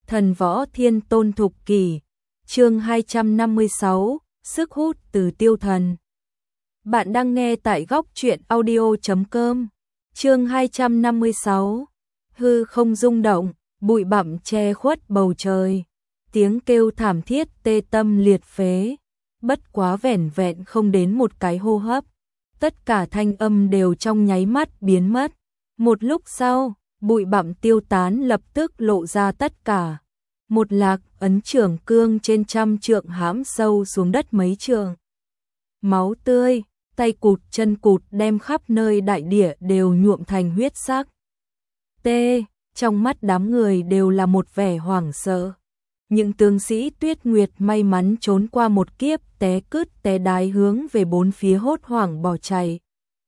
Thần võ thiên tôn thục kỷ, chương 256, sức hút từ tiêu thần. Bạn đang nghe tại góc truyện audio.com, chương 256, hư không rung động, bụi bặm che khuất bầu trời, tiếng kêu thảm thiết tê tâm liệt phế, bất quá vẻn vẹn không đến một cái hô hấp, tất cả thanh âm đều trong nháy mắt biến mất. Một lúc sau, bụi bặm tiêu tán lập tức lộ ra tất cả. Một Lạc Ấn trưởng cương trên 100 trượng hãm sâu xuống đất mấy trượng. Máu tươi, tay cụt chân cụt đem khắp nơi đại địa đều nhuộm thành huyết sắc. Trong mắt đám người đều là một vẻ hoảng sợ. Những tướng sĩ Tuyết Nguyệt may mắn trốn qua một kiếp té cứt té đái hướng về bốn phía hốt hoảng bỏ chạy.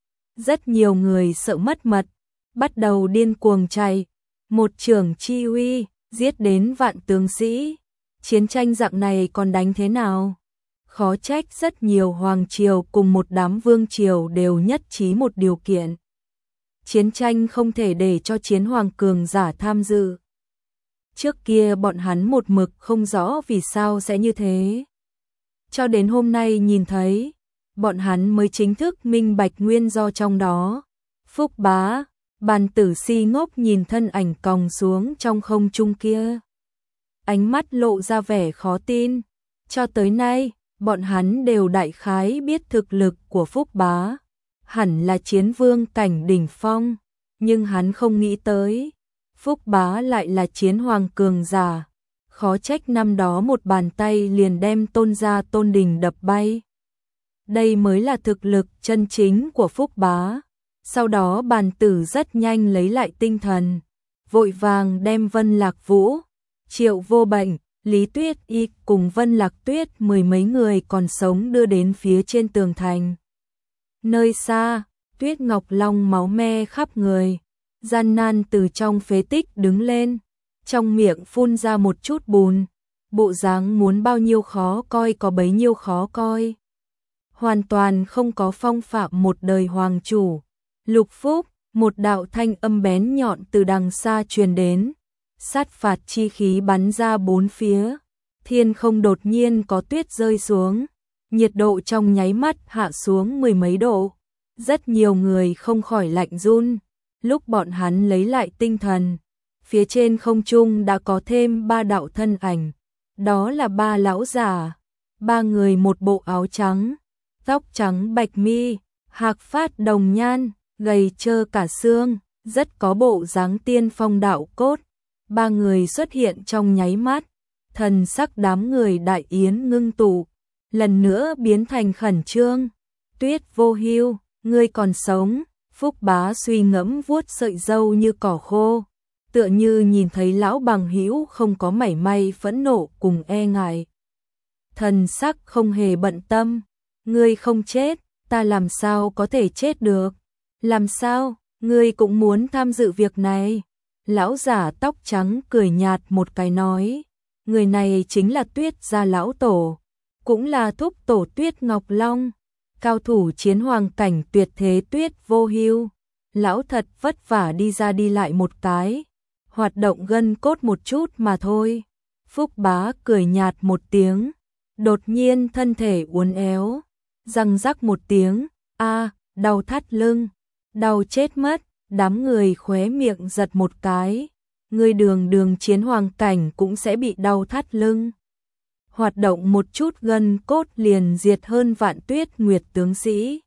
Rất nhiều người sợ mất mật, bắt đầu điên cuồng chạy. Một trưởng chi uy, giết đến vạn tướng sĩ. Chiến tranh dạng này còn đánh thế nào? Khó trách rất nhiều hoàng triều cùng một đám vương triều đều nhất trí một điều kiện. Chiến tranh không thể để cho chiến hoàng cường giả tham dự. Trước kia bọn hắn một mực không rõ vì sao sẽ như thế. Cho đến hôm nay nhìn thấy, bọn hắn mới chính thức minh bạch nguyên do trong đó. Phúc Bá, Bàn Tử si ngốc nhìn thân ảnh còng xuống trong không trung kia. Ánh mắt lộ ra vẻ khó tin. Cho tới nay, bọn hắn đều đại khái biết thực lực của Phúc Bá. Hẳn là chiến vương cảnh đỉnh phong. Nhưng hắn không nghĩ tới. Phúc Bá lại là chiến hoàng cường giả. Khó trách năm đó một bàn tay liền đem Tôn gia Tôn Đình đập bay. Đây mới là thực lực chân chính của Phúc Bá. Sau đó Bàn Tử rất nhanh lấy lại tinh thần, vội vàng đem Vân Lạc Vũ, Triệu Vô Bệnh, Lý Tuyết Y cùng Vân Lạc Tuyết mười mấy người còn sống đưa đến phía trên tường thành. Nơi xa, Tuyết Ngọc Long máu me khắp người, gian nan từ trong phế tích đứng lên, trong miệng phun ra một chút bùn, bộ dáng muốn bao nhiêu khó coi có bấy nhiêu khó coi. Hoàn toàn không có phong phạm một đời hoàng chủ. Lục Phúc, một đạo thanh âm bén nhọn từ đằng xa truyền đến, sát phạt chi khí bắn ra bốn phía, thiên không đột nhiên có tuyết rơi xuống, nhiệt độ trong nháy mắt hạ xuống mười mấy độ, rất nhiều người không khỏi lạnh run. Lúc bọn hắn lấy lại tinh thần, phía trên không trung đã có thêm ba đạo thân ảnh, đó là ba lão giả, ba người một bộ áo trắng, tóc trắng bạch mi, hạc phát đồng nhan, gầy trơ cả xương, rất có bộ dáng tiên phong đạo cốt. Ba người xuất hiện trong nháy mắt, thần sắc đám người đại yến ngưng tụ, lần nữa biến thành khẩn trương. Tuyết Vô Hưu, ngươi còn sống. Phúc Bá suy ngẫm vuốt sợi râu như cỏ khô, tựa như nhìn thấy lão bằng hữu không có mảy may phẫn nộ cùng e ngại. Thần sắc không hề bận tâm, ngươi không chết, ta làm sao có thể chết được? Làm sao, ngươi cũng muốn tham dự việc này? Lão giả tóc trắng cười nhạt một cái nói, người này chính là Tuyết gia lão tổ, cũng là thúc tổ Tuyết Ngọc Long, cao thủ chiến hoàng cảnh tuyệt thế Tuyết Vô Hưu. Lão thật vất vả đi ra đi lại một cái, hoạt động gân cốt một chút mà thôi. Phúc Bá cười nhạt một tiếng, đột nhiên thân thể uốn éo, răng rắc một tiếng, đau thắt lưng. Đau chết mất, đám người khóe miệng giật một cái. Người đường chiến hoàng cảnh cũng sẽ bị đau thắt lưng. Hoạt động một chút gân cốt liền diệt hơn vạn Tuyết Nguyệt tướng sĩ.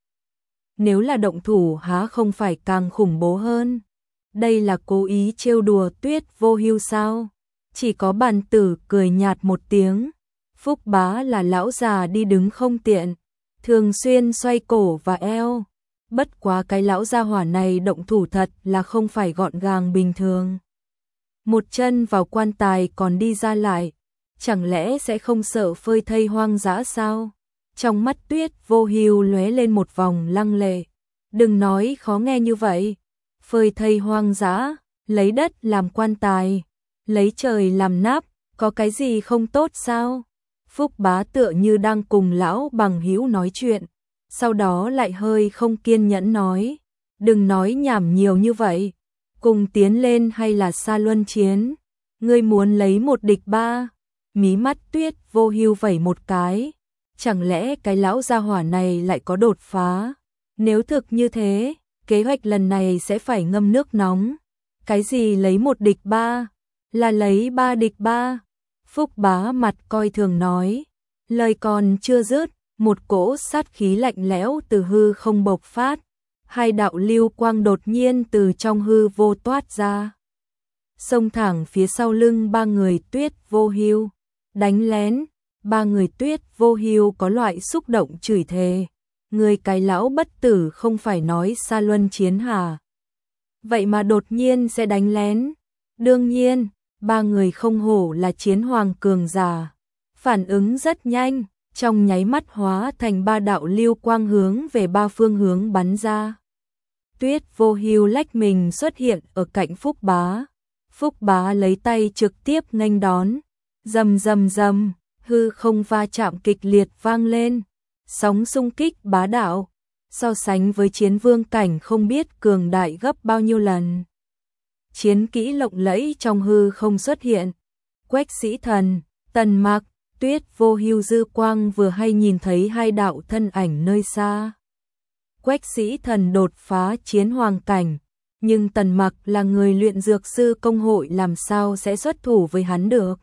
Nếu là động thủ há không phải càng khủng bố hơn. Đây là cố ý trêu đùa Tuyết Vô Hưu sao? Chỉ có Bàn Tử cười nhạt một tiếng. Phúc Bá là lão già đi đứng không tiện, thường xuyên xoay cổ và eo. Bất quá cái lão gia hỏa này động thủ thật là không phải gọn gàng bình thường. Một chân vào quan tài còn đi ra lại, chẳng lẽ sẽ không sợ phơi thây hoang dã sao? Trong mắt Tuyết Vô Hưu lóe lên một vòng lăng lệ. Đừng nói khó nghe như vậy. Phơi thây hoang dã, lấy đất làm quan tài, lấy trời làm nắp, có cái gì không tốt sao? Phúc Bá tựa như đang cùng lão bằng hữu nói chuyện. Sau đó lại hơi không kiên nhẫn nói, đừng nói nhảm nhiều như vậy, cùng tiến lên hay là xa luân chiến, ngươi muốn lấy một địch ba. Mí mắt Tuyết Vô Hưu vẩy một cái, chẳng lẽ cái lão gia hỏa này lại có đột phá? Nếu thực như thế, kế hoạch lần này sẽ phải ngâm nước nóng. Cái gì lấy một địch ba? Là lấy ba địch ba. Phúc Bá mặt coi thường nói, lời còn chưa dứt, một cỗ sát khí lạnh lẽo từ hư không bộc phát, hai đạo lưu quang đột nhiên từ trong hư vô toát ra, xông thẳng phía sau lưng ba người Tuyết Vô Hưu, đánh lén. Ba người Tuyết Vô Hưu có loại xúc động chửi thề, người cái lão bất tử không phải nói xa luân chiến hả? Vậy mà đột nhiên sẽ đánh lén. Đương nhiên, ba người không hổ là chiến hoàng cường giả, phản ứng rất nhanh, trong nháy mắt hóa thành ba đạo lưu quang hướng về ba phương hướng bắn ra. Tuyết Vô Hưu lách mình xuất hiện ở cạnh Phúc Bá. Phúc Bá lấy tay trực tiếp nghênh đón, rầm rầm rầm, hư không va chạm kịch liệt vang lên, sóng xung kích bá đạo, so sánh với chiến vương cảnh không biết cường đại gấp bao nhiêu lần. Chiến kỹ lộng lẫy trong hư không xuất hiện, Quách Sĩ Thần, Tần Mặc, Tuyết Vô Hưu dư quang vừa hay nhìn thấy hai đạo thân ảnh nơi xa. Quách Sĩ Thần đột phá chiến hoàng cảnh, nhưng Tần Mặc là người luyện dược sư công hội làm sao sẽ xuất thủ với hắn được.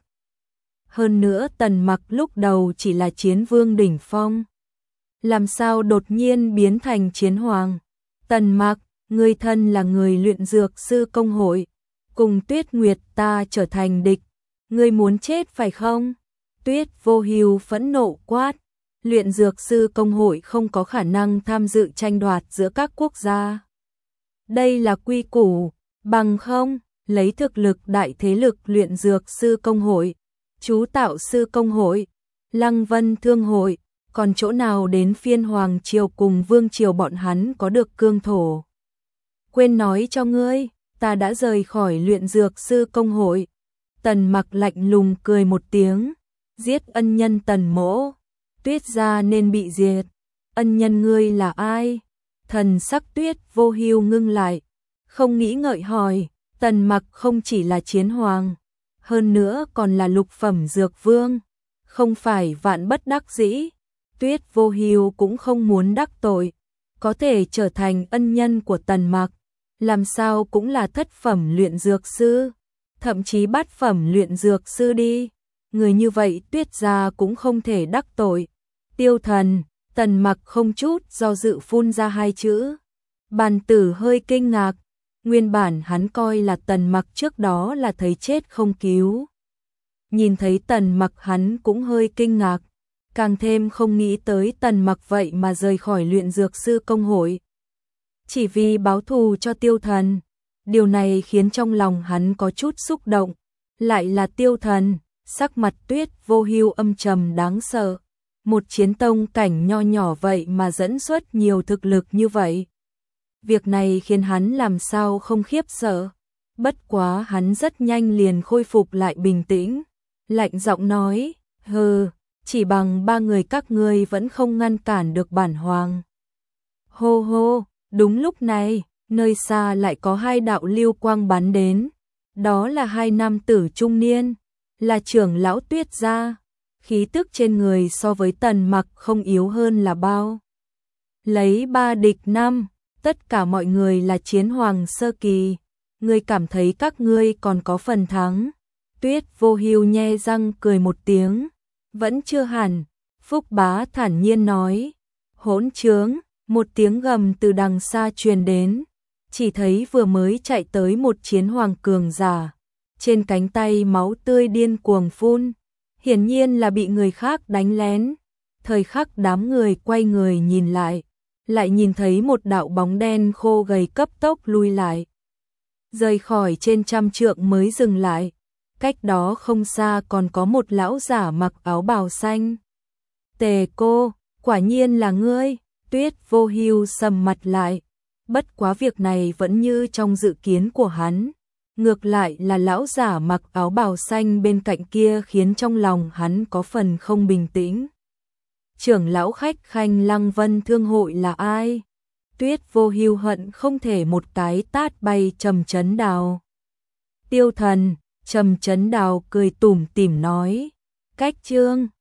Hơn nữa Tần Mặc lúc đầu chỉ là chiến vương đỉnh phong, làm sao đột nhiên biến thành chiến hoàng. Tần Mặc, ngươi thân là người luyện dược sư công hội, cùng Tuyết Nguyệt ta trở thành địch, ngươi muốn chết phải không? Tuyết Vô Hưu phẫn nộ quát, luyện dược sư công hội không có khả năng tham dự tranh đoạt giữa các quốc gia. Đây là quy củ, bằng không, lấy thực lực đại thế lực luyện dược sư công hội, chú tạo sư công hội, Lăng Vân thương hội, còn chỗ nào đến phiên hoàng triều cùng vương triều bọn hắn có được cương thổ. Quên nói cho ngươi, ta đã rời khỏi luyện dược sư công hội. Tần Mặc lạnh lùng cười một tiếng, giết ân nhân Tần mỗ, Tuyết gia nên bị diệt. Ân nhân ngươi là ai? Thần sắc Tuyết Vô Hưu ngưng lại, không nghĩ ngợi hỏi. Tần Mặc không chỉ là chiến hoàng, hơn nữa còn là lục phẩm dược vương, không phải vạn bất đắc dĩ. Tuyết Vô Hưu cũng không muốn đắc tội, có thể trở thành ân nhân của Tần Mặc, làm sao cũng là thất phẩm luyện dược sư, thậm chí bát phẩm luyện dược sư đi. Người như vậy Tuyết gia cũng không thể đắc tội. Tiêu Thần, Tần Mặc không chút do dự phun ra hai chữ. Bàn tử hơi kinh ngạc, nguyên bản hắn coi là Tần Mặc trước đó là thấy chết không cứu. Nhìn thấy Tần Mặc hắn cũng hơi kinh ngạc, càng thêm không nghĩ tới Tần Mặc vậy mà rời khỏi luyện dược sư công hội. Chỉ vì báo thù cho Tiêu Thần, điều này khiến trong lòng hắn có chút xúc động, lại là Tiêu Thần, sắc mặt Tuyết Vô Hưu âm trầm đáng sợ. Một chiến tông cảnh nho nhỏ vậy mà dẫn xuất nhiều thực lực như vậy. Việc này khiến hắn làm sao không khiếp sợ. Bất quá hắn rất nhanh liền khôi phục lại bình tĩnh, lạnh giọng nói, hừ, chỉ bằng ba người các ngươi vẫn không ngăn cản được bản hoàng. Hô hô, đúng lúc này, nơi xa lại có hai đạo lưu quang bắn đến. Đó là hai nam tử trung niên, là trưởng lão Tuyết gia. Khí tức trên người so với Tần Mặc không yếu hơn là bao. Lấy ba địch năm, tất cả mọi người là chiến hoàng sơ kỳ. Ngươi cảm thấy các ngươi còn có phần thắng. Tuyết Vô Hưu nhe răng cười một tiếng. Vẫn chưa hẳn. Phúc Bá thản nhiên nói. Hỗn trướng, một tiếng gầm từ đằng xa truyền đến. Chỉ thấy vừa mới chạy tới một chiến hoàng cường giả. Trên cánh tay máu tươi điên cuồng phun. Hiển nhiên là bị người khác đánh lén. Thời khắc đám người quay người nhìn lại nhìn thấy một đạo bóng đen khô gầy cấp tốc lui lại. Rời khỏi trên trăm trượng mới dừng lại. Cách đó không xa còn có một lão giả mặc áo bào xanh. Tề cô, quả nhiên là ngươi. Tuyết Vô Hưu sầm mặt lại. Bất quá việc này vẫn như trong dự kiến của hắn. Ngược lại là lão giả mặc áo bào xanh bên cạnh kia khiến trong lòng hắn có phần không bình tĩnh. Trưởng lão khách khanh Lăng Vân thương hội là ai? Tuyết Vô Hưu hận không thể một cái tát bay trầm chấn đào. Tiêu Thần, Trầm Chấn Đào cười tủm tỉm nói, cách chương